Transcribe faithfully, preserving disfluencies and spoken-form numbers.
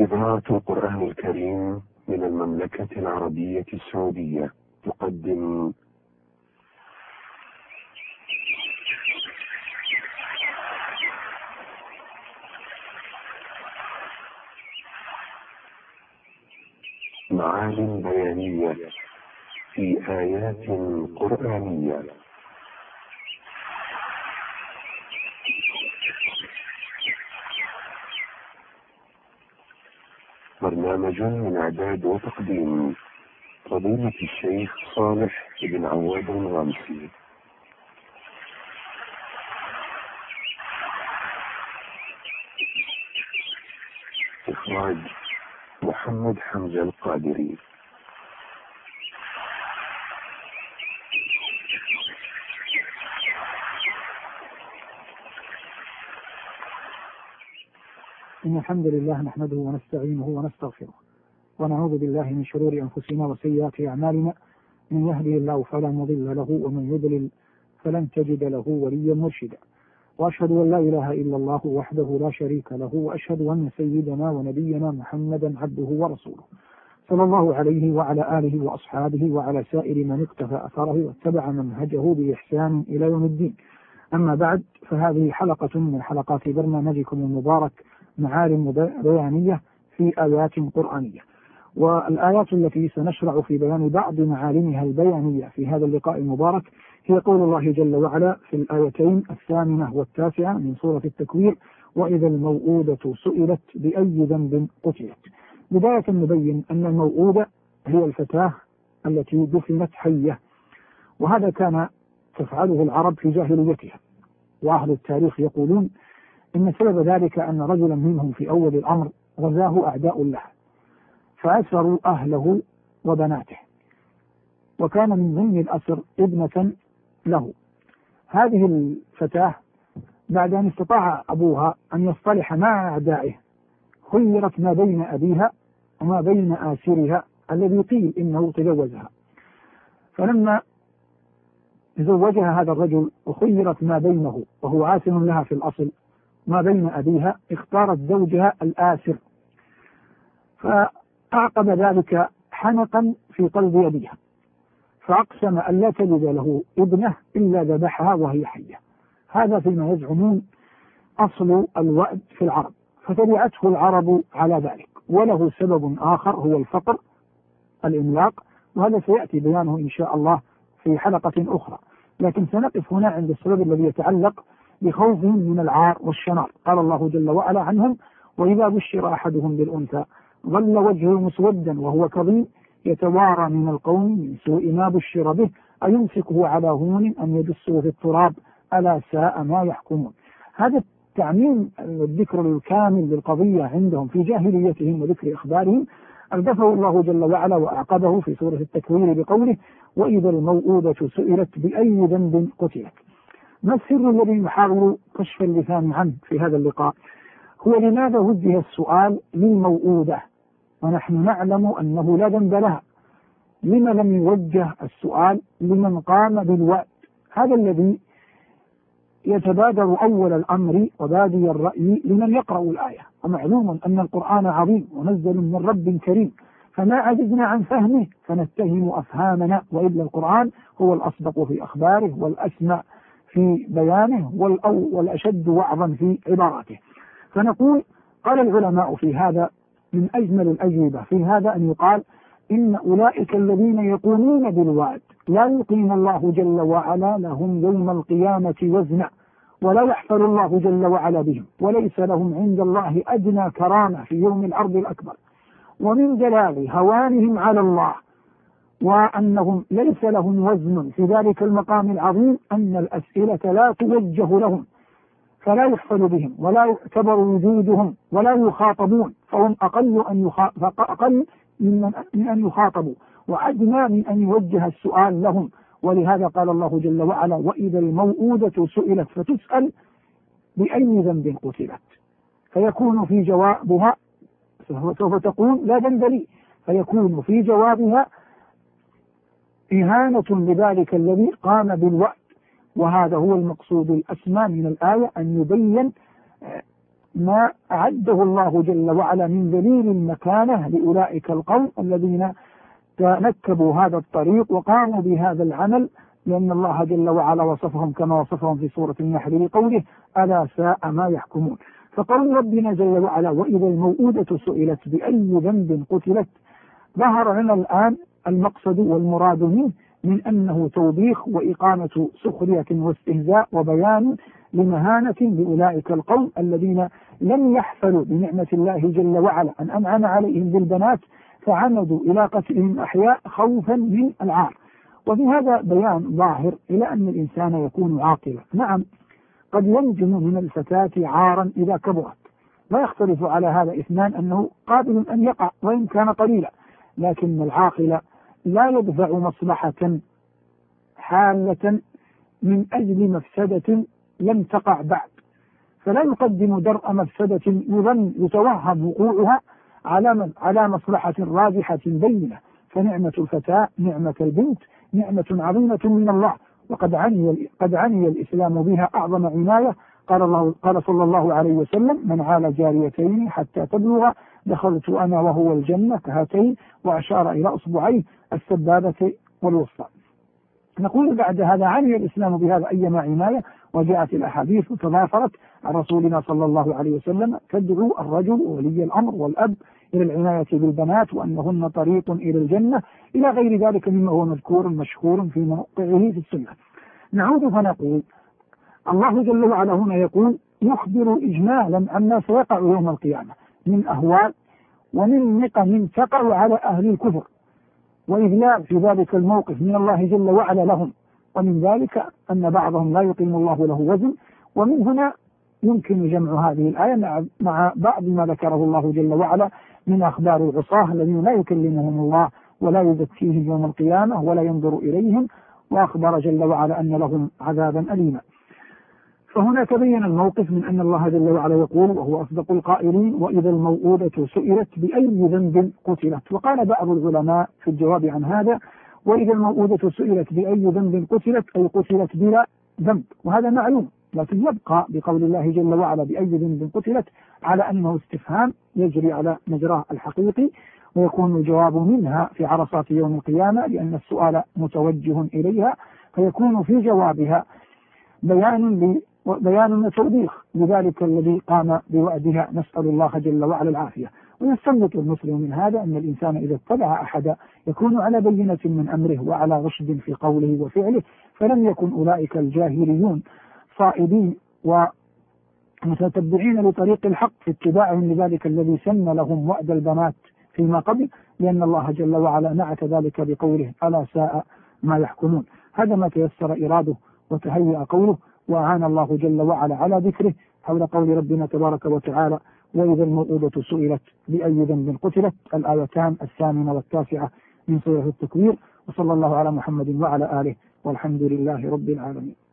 إذاعة القرآن الكريم من المملكة العربية السعودية تقدم معاني بيانية في آيات قرآنية. برنامج من إعداد وتقديم فضيلة الشيخ صالح بن عواد الغامسي. إخراج محمد حمزة القادري. إن الحمد لله نحمده ونستعينه ونستغفره ونعوذ بالله من شرور أنفسنا وسيئات أعمالنا، من يهده الله فلا مضل له ومن يضلل فلن تجد له وليا مرشدا، وأشهد أن لا إله إلا الله وحده لا شريك له، وأشهد أن سيدنا ونبينا محمدا عبده ورسوله صلى الله عليه وعلى آله وأصحابه وعلى سائر من اقتفى أثره واتبع منهجه بإحسان إلى يوم الدين. أما بعد، فهذه حلقة من حلقات برنامجكم المبارك معالم بيانية في آيات قرآنية، والآيات التي سنشرع في بيان بعض معالمها البيانية في هذا اللقاء المبارك هي قول الله جل وعلا في الآيتين الثامنة والتاسعة من سورة التكوير: وإذا الموءودة سئلت بأي ذنب قتلت. بداية نبين أن الموءودة هي الفتاة التي دفنت حية، وهذا كان تفعله العرب في جاهليتها، وأهل التاريخ يقولون إن سبب ذلك أن رجلا منهم في أول الأمر غزاه أعداء له فأسروا أهله وبناته، وكان من ضمن الأسر ابنة له. هذه الفتاة بعد أن استطاع أبوها أن يصطلح مع أعدائه خيرت ما بين أبيها وما بين آسرها الذي قيل إنه تجوزها، فلما زوجها هذا الرجل وخيرت ما بينه وهو آسر لها في الأصل ما بين أبيها، اختارت زوجها الآسر، فأعقب ذلك حنقا في قلب أبيها، فأقسم أن لا تلد له ابنه إلا ذبحها وهي حية. هذا فيما يزعمون أصل الوأد في العرب، فتبعته العرب على ذلك، وله سبب آخر هو الفقر، الإملاق، وهذا سيأتي بيانه إن شاء الله في حلقة أخرى، لكن سنقف هنا عند السبب الذي يتعلق بخوفهم من العار والشنار. قال الله جل وعلا عنهم: وإذا بشر أحدهم بالأنثى ظل وجهه مسودا وهو كظيم يتوارى من القوم من سوء ما بشر به أيمسكه على هون أم يدسه في التراب ألا ساء ما يحكمون. هذا التعميم الذكر الكامل للقضية عندهم في جاهليتهم وذكر إخبارهم أردفه الله جل وعلا وأعقبه في سورة التكوير بقوله: وإذا الموءودة سئلت بأي ذنب قتلت. ما السر الذي نحاول كشف اللسان عنه في هذا اللقاء؟ هو لماذا وجه السؤال للموءودة ونحن نعلم أنه لا ذنب لها؟ لما لم يوجه السؤال لمن قام بالوأد؟ هذا الذي يتبادر أول الأمر وبادي الرأي لمن يقرأ الآية، ومعلوم أن القرآن عظيم منزل من رب كريم، فما عجزنا عن فهمه فنتهم أفهامنا، وإلا القرآن هو الأصدق في أخباره والأسمع في بيانه والأشد وعظا في عباراته. فنقول قال العلماء في هذا من أجمل الأجوبة في هذا أن يقال إن أولئك الذين يقومون بالوعد لا يقيم الله جل وعلا لهم يوم القيامة وزنا، ولا يحفل الله جل وعلا بهم، وليس لهم عند الله أدنى كرامة في يوم العرض الأكبر. ومن جلال هوانهم على الله وأنهم ليس لهم وزن في ذلك المقام العظيم أن الأسئلة لا توجه لهم، فلا يحفل بهم ولا يعتبر وجودهم ولا يخاطبون، فهم أقل, أن يخا... أقل من, من أن يخاطبوا وأدنى من أن يوجه السؤال لهم. ولهذا قال الله جل وعلا: وإذا الموءودة سئلت فتسأل بأي ذنب قتلت، فيكون في جوابها سوف تقول لا ذنب لي، فيكون في جوابها إهانة لذلك الذي قام بالوعد. وهذا هو المقصود الأسمى من الآية، أن يبين ما أعده الله جل وعلا من دليل المكانة لأولئك القوم الذين تنكبوا هذا الطريق وقاموا بهذا العمل، لأن الله جل وعلا وصفهم كما وصفهم في سورة النحل بقوله ألا ساء ما يحكمون. فقول ربنا جل وعلا وإذا الموءودة سئلت بأي ذنب قتلت، ظهر لنا الآن المقصد والمراد منه من أنه توبيخ وإقامة سخرية واستهزاء وبيان لمهانة لأولئك القوم الذين لم يحفلوا بنعمة الله جل وعلا أن أنعم عليهم بالبنات فعمدوا إلى قتلهم أحياء خوفا من العار. وفي هذا بيان ظاهر إلى أن الإنسان يكون عاقلا. نعم قد ينجم من الفتاة عارا إذا كبرت، لا يختلف على هذا اثنان أنه قابل أن يقع وإن كان قليلا، لكن العاقل لا يدفع مصلحة حالة من أجل مفسدة لم تقع بعد، فلا يقدم درء مفسدة يظن يتوهم وقوعها على على مصلحة راجحة بينة. فنعمة الفتاة نعمة البنت نعمة عظيمة من الله، وقد عني قد عني الإسلام بها أعظم عناية. قال الله قال صلى الله عليه وسلم من عال جاريتين حتى تبلغ دخلت أنا وهو الجنة كهاتين، وأشار إلى أصبعيه السبابة والوسطى. نقول بعد هذا عني الإسلام بهذا أيما عناية، وجاءت الأحاديث وتضافرت عن رسولنا صلى الله عليه وسلم تدعو الرجل وولي الأمر والأب إلى العناية بالبنات وأنهن طريق إلى الجنة إلى غير ذلك مما هو مذكور مشهور في موقعه في السنة. نعود فنقول الله جل وعلا هنا يقول يخبر إجمالا عما سيقع يوم القيامة من أهوال ومن نقم تقع على أهل الكفر وإذلال في ذلك الموقف من الله جل وعلا لهم، ومن ذلك أن بعضهم لا يقيم الله له وزن. ومن هنا يمكن جمع هذه الآية مع بعض ما ذكره الله جل وعلا من أخبار العصاة الذين لا يكلمهم الله ولا يزكيهم يوم القيامة ولا ينظر إليهم، وأخبر جل وعلا أن لهم عذابا أليما. فهنا تبين الموقف من أن الله جل وعلا يقول وهو أصدق القائلين وإذا الموءودة سئلت بأي ذنب قتلت. وقال بعض العلماء في الجواب عن هذا وإذا الموءودة سئلت بأي ذنب قتلت أي قتلت بلا ذنب، وهذا معلوم، لكن يبقى بقول الله جل وعلا بأي ذنب قتلت على أنه استفهام يجري على مجراه الحقيقي، ويكون الجواب منها في عرصات يوم القيامة لأن السؤال متوجه إليها، فيكون في جوابها بيان بيان وتوضيح لذلك الذي قام بوعدها. نسأل الله جل وعلا العافية. ويستنبط المسلم من هذا أن الإنسان إذا اتبع أحدا يكون على بينة من أمره وعلى رشد في قوله وفعله، فلم يكن أولئك الجاهليون صائدين ومتتبعين لطريق الحق في اتباعهم لذلك الذي سن لهم وعد البنات فيما قبل، لأن الله جل وعلا نعت ذلك بقوله ألا ساء ما يحكمون. هذا ما تيسر إراده وتهيأ قوله، وأعان الله جل وعلا على ذكره حول قول ربنا تبارك وتعالى وإذا الموءودة سئلت بأي ذنب قتلت، الآيتان الثامنة والتاسعة من سورة التكوير. وصلى الله على محمد وعلى آله والحمد لله رب العالمين.